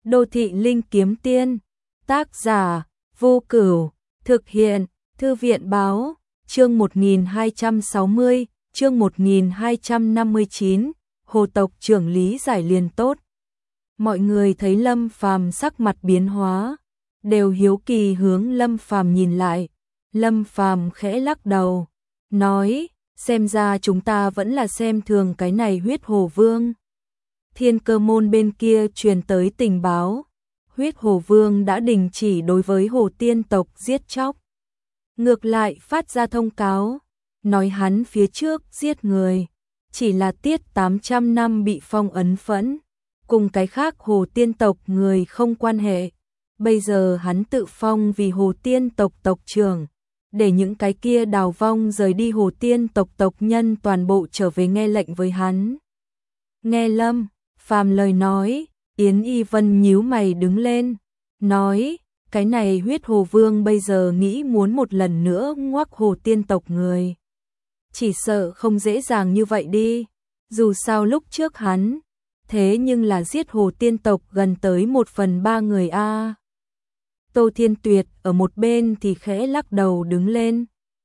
Đô thị linh kiếm tiên, tác giả, Vô Cửu, thực hiện, Thư viện báo, chương 1260, chương 1259, Hồ tộc trưởng lý giải liền tốt. Mọi người thấy Lâm Phàm sắc mặt biến hóa, đều hiếu kỳ hướng Lâm Phàm nhìn lại. Lâm Phàm khẽ lắc đầu, nói, xem ra chúng ta vẫn là xem thường cái này Huyết Hồ Vương. Thiên Cơ môn bên kia truyền tới tình báo, Huyết Hồ Vương đã đình chỉ đối với Hồ Tiên tộc giết chóc. Ngược lại phát ra thông cáo, nói hắn phía trước giết người, chỉ là tiết 800 năm bị phong ấn phẫn, cùng cái khác Hồ Tiên tộc người không quan hệ. Bây giờ hắn tự phong vì Hồ Tiên tộc tộc trưởng, để những cái kia đào vong rời đi Hồ Tiên tộc tộc nhân toàn bộ trở về nghe lệnh với hắn. Nghe Lâm Phàm lời nói, Yến Y Vân nhíu mày đứng lên, nói, cái này Huyết Hồ Vương bây giờ nghĩ muốn một lần nữa ngoác Hồ Tiên tộc người. Chỉ sợ không dễ dàng như vậy đi, dù sao lúc trước hắn, thế nhưng là giết Hồ Tiên tộc gần tới 1/3 người a. Tô Thiên Tuyệt ở một bên thì khẽ lắc đầu đứng lên,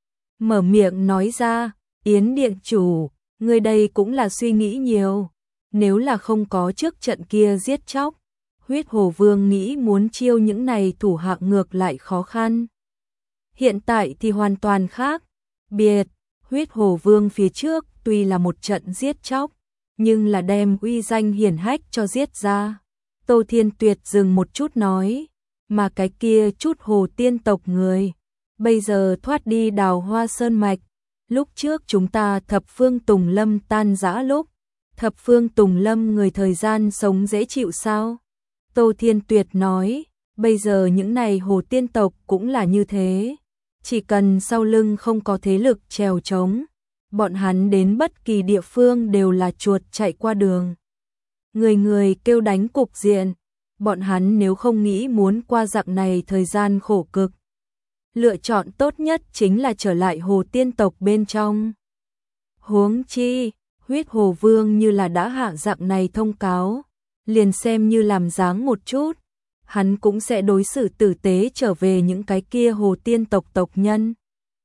mở miệng nói ra, Yến điện chủ, người đây cũng là suy nghĩ nhiều. Nếu là không có trước trận kia giết chóc, Huyết Hồ Vương nghĩ muốn chiêu những này thủ hạ ngược lại khó khăn. Hiện tại thì hoàn toàn khác, biệt, Huyết Hồ Vương phía trước tuy là một trận giết chóc, nhưng là đem uy danh hiển hách cho giết ra. Tô Thiên Tuyệt dừng một chút nói, mà cái kia chút Hồ Tiên tộc người, bây giờ thoát đi Đào Hoa Sơn Mạch, lúc trước chúng ta thập phương Tùng Lâm tan rã lúc, thập phương Tùng Lâm người thời gian sống dễ chịu sao? Tô Thiên Tuyệt nói, bây giờ những này Hồ Tiên tộc cũng là như thế. Chỉ cần sau lưng không có thế lực trèo trống, bọn hắn đến bất kỳ địa phương đều là chuột chạy qua đường. Người người kêu đánh cục diện, bọn hắn nếu không nghĩ muốn qua dạng này thời gian khổ cực, lựa chọn tốt nhất chính là trở lại Hồ Tiên tộc bên trong. Huống chi, Huyết Hồ Vương như là đã hạ dạng này thông cáo, liền xem như làm dáng một chút, hắn cũng sẽ đối xử tử tế trở về những cái kia Hồ Tiên tộc tộc nhân.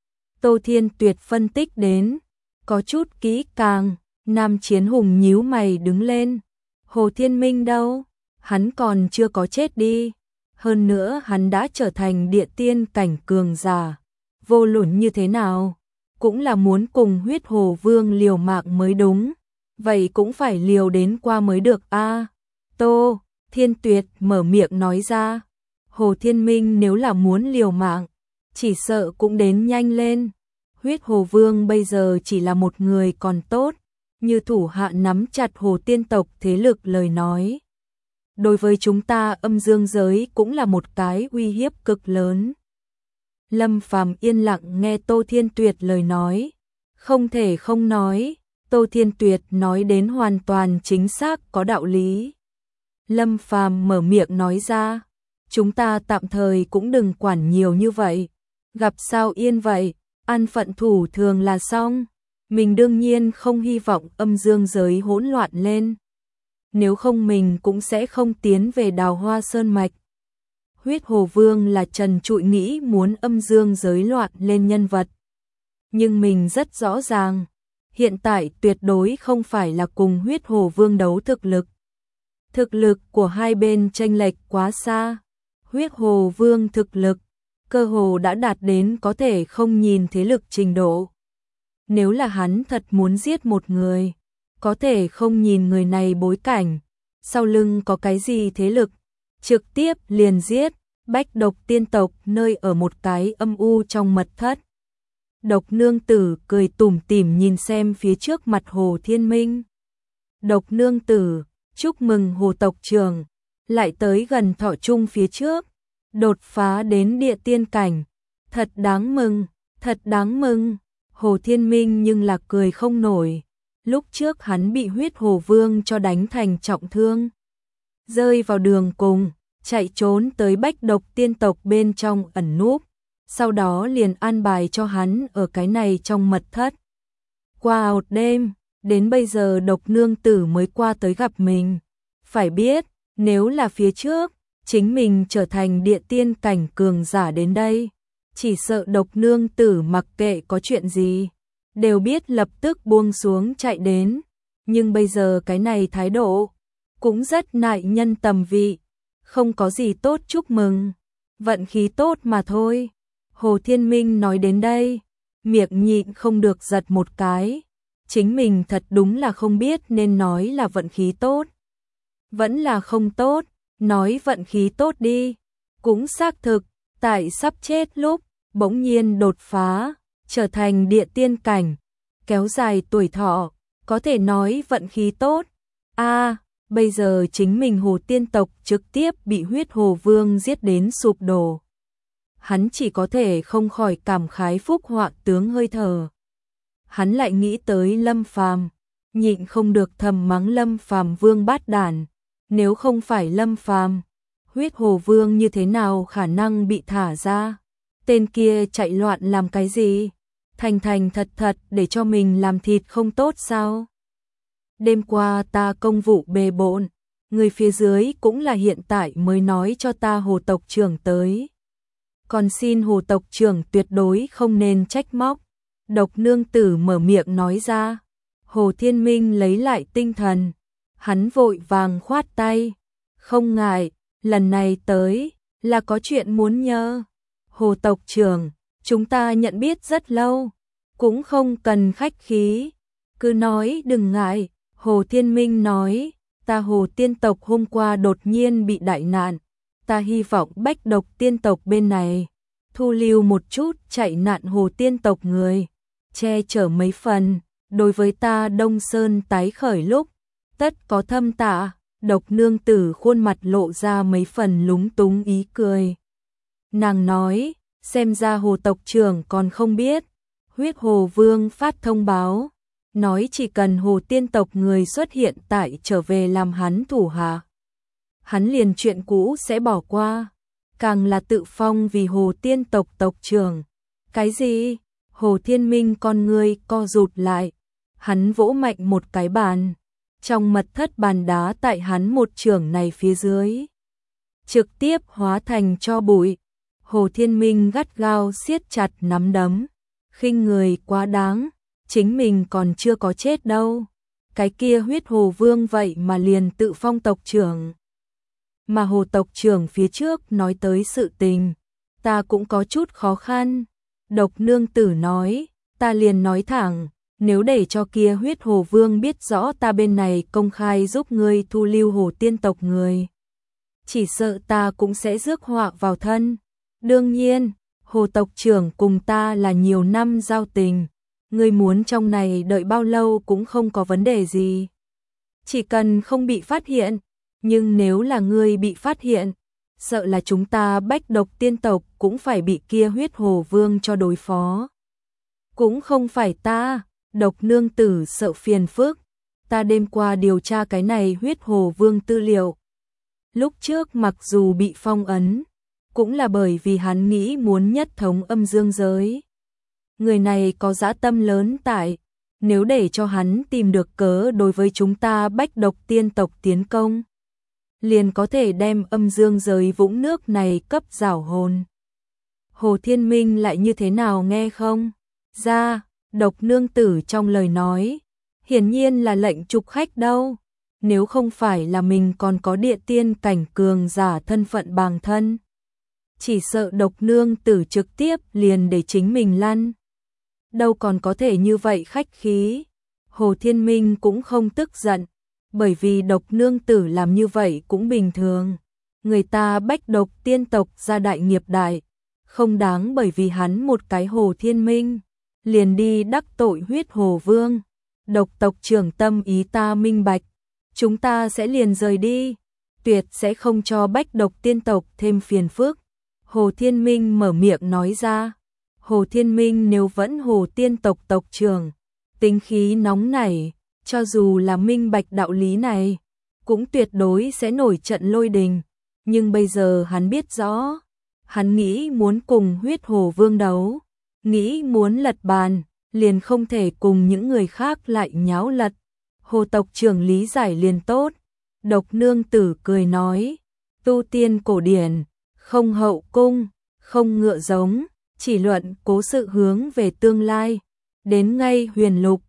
Tô Thiên Tuyệt phân tích đến, có chút kỹ càng, Nam Chiến Hùng nhíu mày đứng lên, Hồ Thiên Minh đâu, hắn còn chưa có chết đi, hơn nữa hắn đã trở thành địa tiên cảnh cường giả, vô luận như thế nào, cũng là muốn cùng Huyết Hồ Vương liều mạng mới đúng, vậy cũng phải liều đến qua mới được a. Tô Thiên Tuyệt mở miệng nói ra, Hồ Thiên Minh nếu là muốn liều mạng, chỉ sợ cũng đến nhanh lên. Huyết Hồ Vương bây giờ chỉ là một người còn tốt, như thủ hạ nắm chặt Hồ Tiên tộc thế lực lời nói. Đối với chúng ta âm dương giới cũng là một cái uy hiếp cực lớn. Lâm Phàm yên lặng nghe Tô Thiên Tuyệt lời nói, không thể không nói, Tô Thiên Tuyệt nói đến hoàn toàn chính xác có đạo lý. Lâm Phàm mở miệng nói ra, chúng ta tạm thời cũng đừng quản nhiều như vậy, gặp sao yên vậy, an phận thủ thường là xong, mình đương nhiên không hy vọng âm dương giới hỗn loạn lên. Nếu không mình cũng sẽ không tiến về Đào Hoa Sơn Mạch. Huyết Hồ Vương là trần trụi nghĩ muốn âm dương giới loạn lên nhân vật. Nhưng mình rất rõ ràng, hiện tại tuyệt đối không phải là cùng Huyết Hồ Vương đấu thực lực. Thực lực của hai bên chênh lệch quá xa. Huyết Hồ Vương thực lực, cơ hồ đã đạt đến có thể không nhìn thế lực trình độ. Nếu là hắn thật muốn giết một người, có thể không nhìn người này bối cảnh, sau lưng có cái gì thế lực, trực tiếp liền giết. Bách Độc Tiên tộc nơi ở một cái âm u trong mật thất. Độc Nương Tử cười tủm tỉm nhìn xem phía trước mặt Hồ Thiên Minh. Độc Nương Tử, chúc mừng Hồ tộc trưởng, lại tới gần thọ trung phía trước, đột phá đến địa tiên cảnh, thật đáng mừng, thật đáng mừng. Hồ Thiên Minh nhưng là cười không nổi, lúc trước hắn bị Huyết Hồ Vương cho đánh thành trọng thương, rơi vào đường cùng, chạy trốn tới Bách Độc Tiên tộc bên trong ẩn núp, sau đó liền an bài cho hắn ở cái này trong mật thất. Qua một đêm, đến bây giờ Độc Nương Tử mới qua tới gặp mình. Phải biết, Nếu là phía trước, chính mình trở thành địa tiên cảnh cường giả đến đây, chỉ sợ Độc Nương Tử mặc kệ có chuyện gì, đều biết lập tức buông xuống chạy đến. Nhưng bây giờ cái này thái độ, cũng rất nại nhân tầm vị, không có gì tốt chúc mừng, vận khí tốt mà thôi. Hồ Thiên Minh nói đến đây, miệng nhịn không được giật một cái, chính mình thật đúng là không biết nên nói là vận khí tốt, vẫn là không tốt, nói vận khí tốt đi, cũng xác thực, tại sắp chết lúc, bỗng nhiên đột phá, trở thành địa tiên cảnh, kéo dài tuổi thọ, có thể nói vận khí tốt. Bây giờ chính mình Hồ Tiên tộc trực tiếp bị Huyết Hồ Vương giết đến sụp đổ. Hắn chỉ có thể không khỏi cảm khái phúc họa tướng hơi thở. Hắn lại nghĩ tới Lâm Phàm, nhịn không được thầm mắng Lâm Phàm vương bát đản, nếu không phải Lâm Phàm, Huyết Hồ Vương như thế nào khả năng bị thả ra? Tên kia chạy loạn làm cái gì? Thành thành thật thật để cho mình làm thịt không tốt sao? Đêm qua ta công vụ bề bộn, người phía dưới cũng là hiện tại mới nói cho ta Hồ tộc trưởng tới. Còn xin Hồ tộc trưởng tuyệt đối không nên trách móc. Độc Nương Tử mở miệng nói ra. Hồ Thiên Minh lấy lại tinh thần, hắn vội vàng khoát tay. Không ngại, lần này tới là có chuyện muốn nhờ. Hồ tộc trưởng, chúng ta nhận biết rất lâu, cũng không cần khách khí, cứ nói đừng ngại. Hồ Thiên Minh nói, ta Hồ Tiên tộc hôm qua đột nhiên bị đại nạn, ta hy vọng Bách Độc Tiên tộc bên này thu lưu một chút chạy nạn Hồ Tiên tộc người, che chở mấy phần, đối với ta Đông Sơn tái khởi lúc, tất có thâm tạ. Độc Nương Tử khuôn mặt lộ ra mấy phần lúng túng ý cười. Nàng nói, xem ra Hồ tộc trưởng còn không biết, Huyết Hồ Vương phát thông báo, nói chỉ cần Hồ Tiên tộc người xuất hiện tại trở về làm hắn thủ hạ, hắn liền chuyện cũ sẽ bỏ qua, càng là tự phong vì Hồ Tiên tộc tộc trưởng. Cái gì? Hồ Thiên Minh con ngươi co rụt lại, hắn vỗ mạnh một cái bàn, trong mật thất bàn đá tại hắn một chưởng này phía dưới, trực tiếp hóa thành tro bụi. Hồ Thiên Minh gắt gao siết chặt nắm đấm, khinh người quá đáng, chính mình còn chưa có chết đâu. Cái kia Huyết Hồ Vương vậy mà liền tự phong tộc trưởng. Mà Hồ tộc trưởng phía trước nói tới sự tình, ta cũng có chút khó khăn. Độc Nương Tử nói, ta liền nói thẳng, nếu để cho kia Huyết Hồ Vương biết rõ ta bên này công khai giúp ngươi thu lưu Hồ Tiên tộc người, chỉ sợ ta cũng sẽ rước họa vào thân. Đương nhiên, Hồ tộc trưởng cùng ta là nhiều năm giao tình, ngươi muốn trong này đợi bao lâu cũng không có vấn đề gì, chỉ cần không bị phát hiện. Nhưng nếu là ngươi bị phát hiện, sợ là chúng ta Bách Độc Tiên tộc cũng phải bị kia Huyết Hồ Vương cho đối phó. Cũng không phải ta, Độc Nương Tử sợ phiền phức, ta đêm qua điều tra cái này Huyết Hồ Vương tư liệu. Lúc trước mặc dù bị phong ấn, cũng là bởi vì hắn nghĩ muốn nhất thống âm dương giới. Người này có dã tâm lớn tại, nếu để cho hắn tìm được cớ đối với chúng ta Bách Độc Tiên tộc tiến công, liền có thể đem âm dương giới vũng nước này cấp rảo hồn. Hồ Thiên Minh lại như thế nào nghe không? Ra, Độc Nương Tử trong lời nói, hiển nhiên là lệnh trục khách đâu. Nếu không phải là mình còn có địa tiên cảnh cường giả thân phận bằng thân, chỉ sợ Độc Nương Tử trực tiếp liền để chính mình lăn. Đâu còn có thể như vậy khách khí. Hồ Thiên Minh cũng không tức giận, bởi vì Độc Nương Tử làm như vậy cũng bình thường. Người ta Bách Độc Tiên tộc gia đại nghiệp đại, không đáng bởi vì hắn một cái Hồ Thiên Minh liền đi đắc tội Huyết Hồ Vương. Độc tộc trưởng tâm ý ta minh bạch, chúng ta sẽ liền rời đi, tuyệt sẽ không cho Bách Độc Tiên tộc thêm phiền phức. Hồ Thiên Minh mở miệng nói ra. Hồ Thiên Minh nếu vẫn Hồ Tiên tộc tộc trưởng, tính khí nóng nảy, cho dù là minh bạch đạo lý này, cũng tuyệt đối sẽ nổi trận lôi đình. Nhưng bây giờ hắn biết rõ, hắn nghĩ muốn cùng Huyết Hồ Vương đấu, nghĩ muốn lật bàn, liền không thể cùng những người khác lại nháo lật. Hồ tộc trưởng lý giải liền tốt, Độc nương tử cười nói, tu tiên cổ điển, không hậu cung, không ngựa giống, chỉ luận cố sự hướng về tương lai. Đến ngay huyền lục,